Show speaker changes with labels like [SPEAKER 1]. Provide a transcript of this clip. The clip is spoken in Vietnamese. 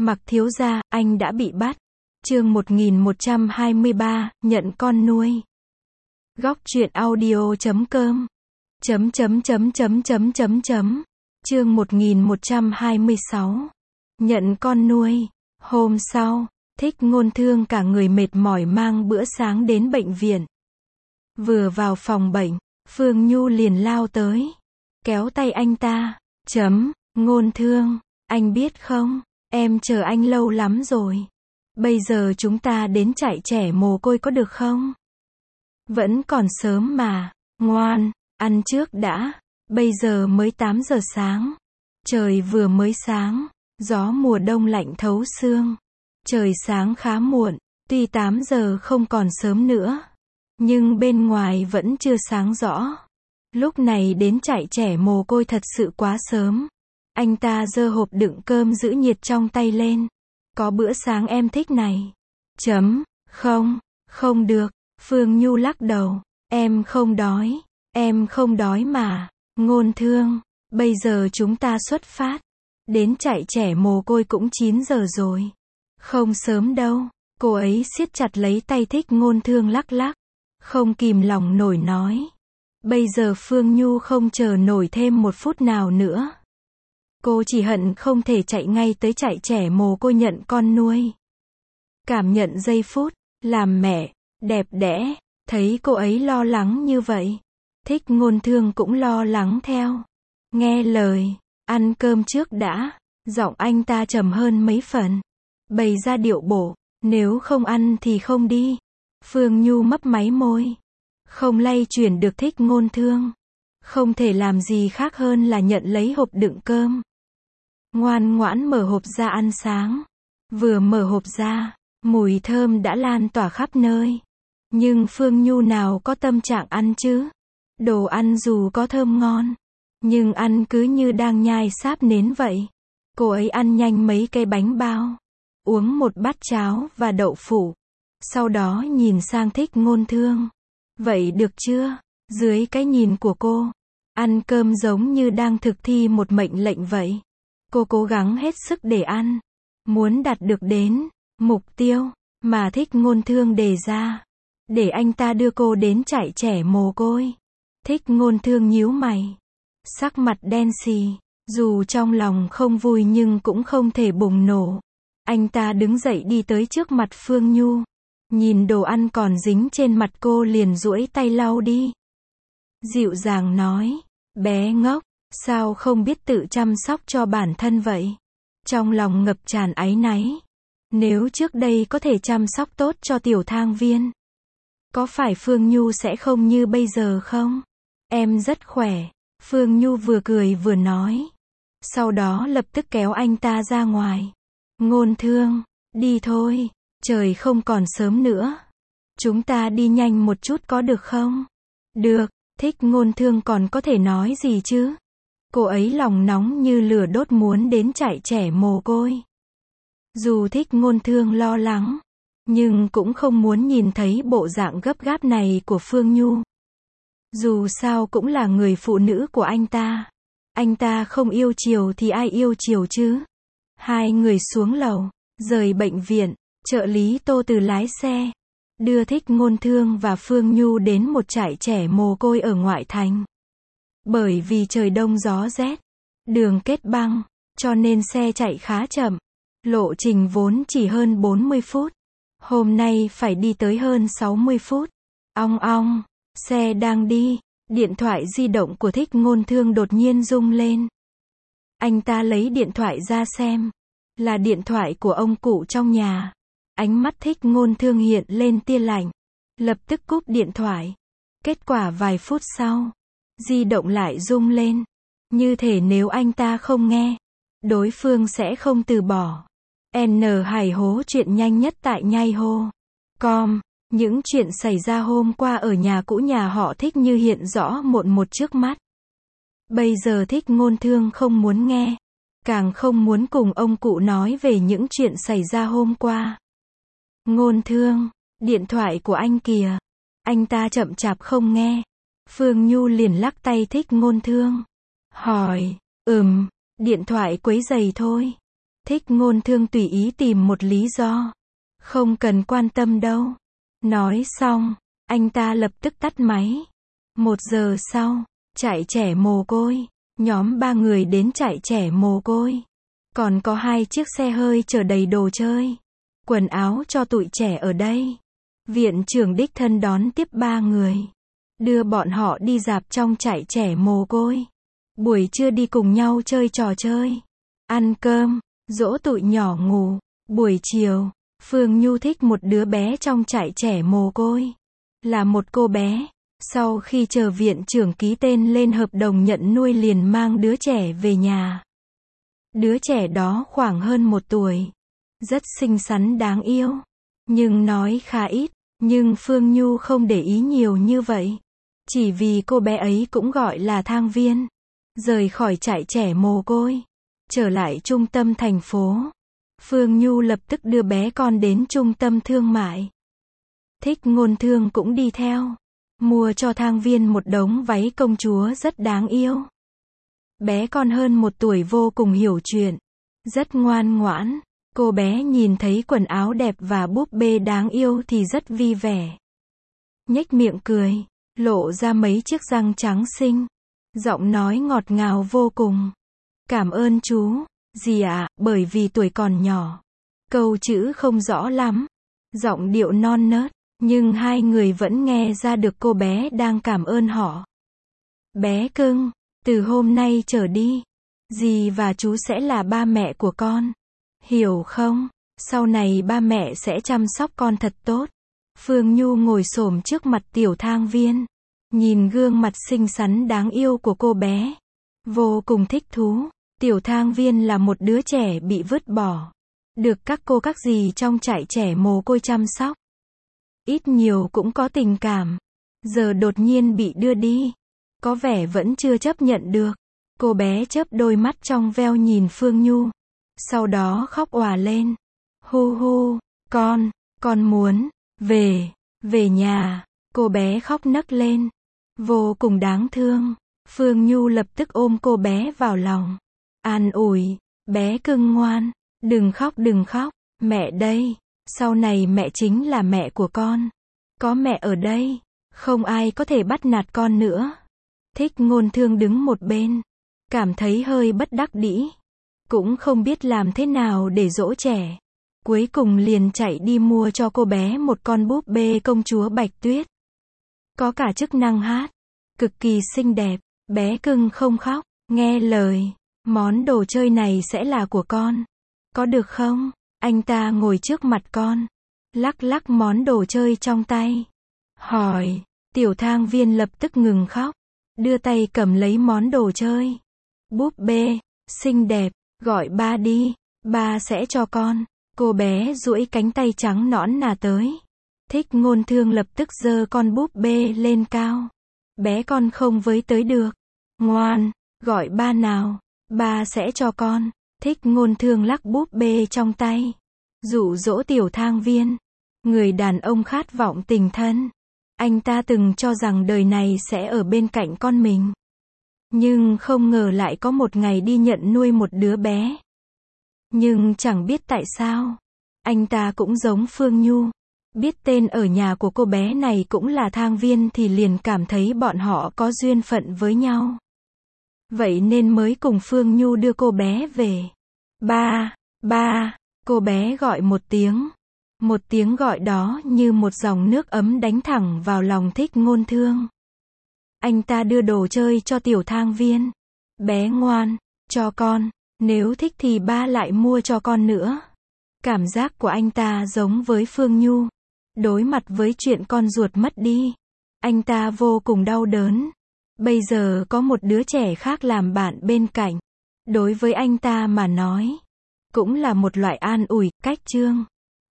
[SPEAKER 1] Mặc thiếu gia, anh đã bị bắt. Chương 1123, nhận con nuôi. Góc truyện audio.com. Chương 1126. Nhận con nuôi. Hôm sau, Thích Ngôn Thương cả người mệt mỏi mang bữa sáng đến bệnh viện. Vừa vào phòng bệnh, Phương Nhu liền lao tới, kéo tay anh ta. Ngôn Thương, anh biết không, em chờ anh lâu lắm rồi. Bây giờ chúng ta đến trại trẻ mồ côi có được không? Vẫn còn sớm mà, ngoan, ăn trước đã. Bây giờ mới 8 giờ sáng. Trời vừa mới sáng, gió mùa đông lạnh thấu xương. Trời sáng khá muộn, tuy 8 giờ không còn sớm nữa, nhưng bên ngoài vẫn chưa sáng rõ. Lúc này đến trại trẻ mồ côi thật sự quá sớm. Anh ta giơ hộp đựng cơm giữ nhiệt trong tay lên. Có bữa sáng em thích này. Không được. Phương Nhu lắc đầu. Em không đói mà. Ngôn Thương, bây giờ chúng ta xuất phát. Đến trại trẻ mồ côi cũng 9 giờ rồi. Không sớm đâu. Cô ấy siết chặt lấy tay Thích Ngôn Thương lắc lắc. Không kìm lòng nổi nói. Bây giờ Phương Nhu không chờ nổi thêm một phút nào nữa. Cô chỉ hận không thể chạy ngay tới trại trẻ mồ côi nhận con nuôi. Cảm nhận giây phút, làm mẹ, đẹp đẽ, thấy cô ấy lo lắng như vậy. Thích Ngôn Thương cũng lo lắng theo. Nghe lời, ăn cơm trước đã. Giọng anh ta trầm hơn mấy phần. Bày ra điệu bộ, nếu không ăn thì không đi. Phương Nhu mấp máy môi. Không lay chuyển được Thích Ngôn Thương. Không thể làm gì khác hơn là nhận lấy hộp đựng cơm. Ngoan ngoãn mở hộp ra ăn sáng. Vừa mở hộp ra, mùi thơm đã lan tỏa khắp nơi. Nhưng Phương Nhu nào có tâm trạng ăn chứ? Đồ ăn dù có thơm ngon, nhưng ăn cứ như đang nhai sáp nến vậy. Cô ấy ăn nhanh mấy cây bánh bao, uống một bát cháo và đậu phụ. Sau đó nhìn sang Thích Ngôn Thương. Vậy được chưa? Dưới cái nhìn của cô, ăn cơm giống như đang thực thi một mệnh lệnh vậy. Cô cố gắng hết sức để ăn, muốn đạt được đến mục tiêu mà Thích Ngôn Thương đề ra, để anh ta đưa cô đến trại trẻ mồ côi. Thích Ngôn Thương nhíu mày, sắc mặt đen xì, dù trong lòng không vui nhưng cũng không thể bùng nổ. Anh ta đứng dậy đi tới trước mặt Phương Nhu, nhìn đồ ăn còn dính trên mặt cô liền duỗi tay lau đi. Dịu dàng nói, bé ngốc, sao không biết tự chăm sóc cho bản thân vậy? Trong lòng ngập tràn áy náy. Nếu trước đây có thể chăm sóc tốt cho Tiểu Thang Viên, có phải Phương Nhu sẽ không như bây giờ không? Em rất khỏe. Phương Nhu vừa cười vừa nói. Sau đó lập tức kéo anh ta ra ngoài. Ngôn Thương, đi thôi. Trời không còn sớm nữa. Chúng ta đi nhanh một chút có được không? Được. Thích Ngôn Thương còn có thể nói gì chứ? Cô ấy lòng nóng như lửa đốt muốn đến trại trẻ mồ côi. Dù Thích Ngôn Thương lo lắng, nhưng cũng không muốn nhìn thấy bộ dạng gấp gáp này của Phương Nhu. Dù sao cũng là người phụ nữ của anh ta. Anh ta không yêu chiều thì ai yêu chiều chứ? Hai người xuống lầu, rời bệnh viện. Trợ lý Tô Từ lái xe, đưa Thích Ngôn Thương và Phương Nhu đến một trại trẻ mồ côi ở ngoại thành. Bởi vì trời đông gió rét, đường kết băng, cho nên xe chạy khá chậm. Lộ trình vốn chỉ hơn 40 phút. Hôm nay phải đi tới hơn 60 phút. Ong ong, xe đang đi, điện thoại di động của Thích Ngôn Thương đột nhiên rung lên. Anh ta lấy điện thoại ra xem. Là điện thoại của ông cụ trong nhà. Ánh mắt Thích Ngôn Thương hiện lên tia lạnh. Lập tức cúp điện thoại. Kết quả vài phút sau, di động lại rung lên. Như thể nếu anh ta không nghe, đối phương sẽ không từ bỏ. N Hải hố chuyện nhanh nhất tại nhai hô. Com. Những chuyện xảy ra hôm qua ở nhà cũ nhà họ Thích như hiện rõ một trước mắt. Bây giờ Thích Ngôn Thương không muốn nghe, càng không muốn cùng ông cụ nói về những chuyện xảy ra hôm qua. Ngôn Thương, điện thoại của anh kìa. Anh ta chậm chạp không nghe. Phương Nhu liền lắc tay Thích Ngôn Thương. Hỏi, điện thoại quấy rầy thôi. Thích Ngôn Thương tùy ý tìm một lý do. Không cần quan tâm đâu. Nói xong, anh ta lập tức tắt máy. 1 giờ sau, trại trẻ mồ côi. Nhóm 3 người đến trại trẻ mồ côi. Còn có 2 chiếc xe hơi chở đầy đồ chơi, quần áo cho tụi trẻ ở đây. Viện trưởng đích thân đón tiếp 3 người. Đưa bọn họ đi rạp trong trại trẻ mồ côi. Buổi trưa đi cùng nhau chơi trò chơi. Ăn cơm, dỗ tụi nhỏ ngủ. Buổi chiều, Phương Nhu thích một đứa bé trong trại trẻ mồ côi. Là một cô bé. Sau khi chờ viện trưởng ký tên lên hợp đồng nhận nuôi liền mang đứa trẻ về nhà. Đứa trẻ đó khoảng hơn 1 tuổi. Rất xinh xắn đáng yêu. Nhưng nói khá ít. Nhưng Phương Nhu không để ý nhiều như vậy. Chỉ vì cô bé ấy cũng gọi là Thang Viên. Rời khỏi trại trẻ mồ côi. Trở lại trung tâm thành phố. Phương Nhu lập tức đưa bé con đến trung tâm thương mại. Thích Ngôn Thương cũng đi theo. Mua cho Thang Viên một đống váy công chúa rất đáng yêu. Bé con hơn 1 tuổi vô cùng hiểu chuyện. Rất ngoan ngoãn. Cô bé nhìn thấy quần áo đẹp và búp bê đáng yêu thì rất vui vẻ. Nhếch miệng cười. Lộ ra mấy chiếc răng trắng xinh. Giọng nói ngọt ngào vô cùng. Cảm ơn chú. Dì ạ, bởi vì tuổi còn nhỏ. Câu chữ không rõ lắm. Giọng điệu non nớt. Nhưng 2 người vẫn nghe ra được cô bé đang cảm ơn họ. Bé cưng, từ hôm nay trở đi, dì và chú sẽ là ba mẹ của con. Hiểu không? Sau này ba mẹ sẽ chăm sóc con thật tốt. Phương Nhu ngồi xổm trước mặt tiểu Thang Viên. Nhìn gương mặt xinh xắn đáng yêu của cô bé. Vô cùng thích thú. Tiểu Thang Viên là một đứa trẻ bị vứt bỏ. Được các cô các dì trong trại trẻ mồ côi chăm sóc. Ít nhiều cũng có tình cảm. Giờ đột nhiên bị đưa đi. Có vẻ vẫn chưa chấp nhận được. Cô bé chớp đôi mắt trong veo nhìn Phương Nhu. Sau đó khóc òa lên. Hu hu, con muốn, về nhà. Cô bé khóc nấc lên. Vô cùng đáng thương. Phương Nhu lập tức ôm cô bé vào lòng. An ủi, bé cưng ngoan. Đừng khóc, mẹ đây. Sau này mẹ chính là mẹ của con. Có mẹ ở đây, không ai có thể bắt nạt con nữa. Thích Ngôn Thương đứng một bên. Cảm thấy hơi bất đắc dĩ. Cũng không biết làm thế nào để dỗ trẻ. Cuối cùng liền chạy đi mua cho cô bé một con búp bê công chúa Bạch Tuyết. Có cả chức năng hát. Cực kỳ xinh đẹp. Bé cưng không khóc, nghe lời. Món đồ chơi này sẽ là của con. Có được không? Anh ta ngồi trước mặt con. Lắc lắc món đồ chơi trong tay. Hỏi. Tiểu Thang Viên lập tức ngừng khóc. Đưa tay cầm lấy món đồ chơi. Búp bê. Xinh đẹp. Gọi ba đi. Ba sẽ cho con. Cô bé duỗi cánh tay trắng nõn nà tới. Thích Ngôn Thương lập tức giơ con búp bê lên cao. Bé con không với tới được. Ngoan. Gọi ba nào. Ba sẽ cho con. Thích Ngôn Thương lắc búp bê trong tay. Dụ dỗ tiểu Thang Viên. Người đàn ông khát vọng tình thân. Anh ta từng cho rằng đời này sẽ ở bên cạnh con mình. Nhưng không ngờ lại có một ngày đi nhận nuôi một đứa bé. Nhưng chẳng biết tại sao. Anh ta cũng giống Phương Nhu. Biết tên ở nhà của cô bé này cũng là Thang Viên thì liền cảm thấy bọn họ có duyên phận với nhau. Vậy nên mới cùng Phương Nhu đưa cô bé về. Ba, cô bé gọi một tiếng. Một tiếng gọi đó như một dòng nước ấm đánh thẳng vào lòng Thích Ngôn Thương. Anh ta đưa đồ chơi cho tiểu Thang Viên. Bé ngoan, cho con, nếu thích thì ba lại mua cho con nữa. Cảm giác của anh ta giống với Phương Nhu. Đối mặt với chuyện con ruột mất đi. Anh ta vô cùng đau đớn. Bây giờ có một đứa trẻ khác làm bạn bên cạnh. Đối với anh ta mà nói. Cũng là một loại an ủi, cách chương.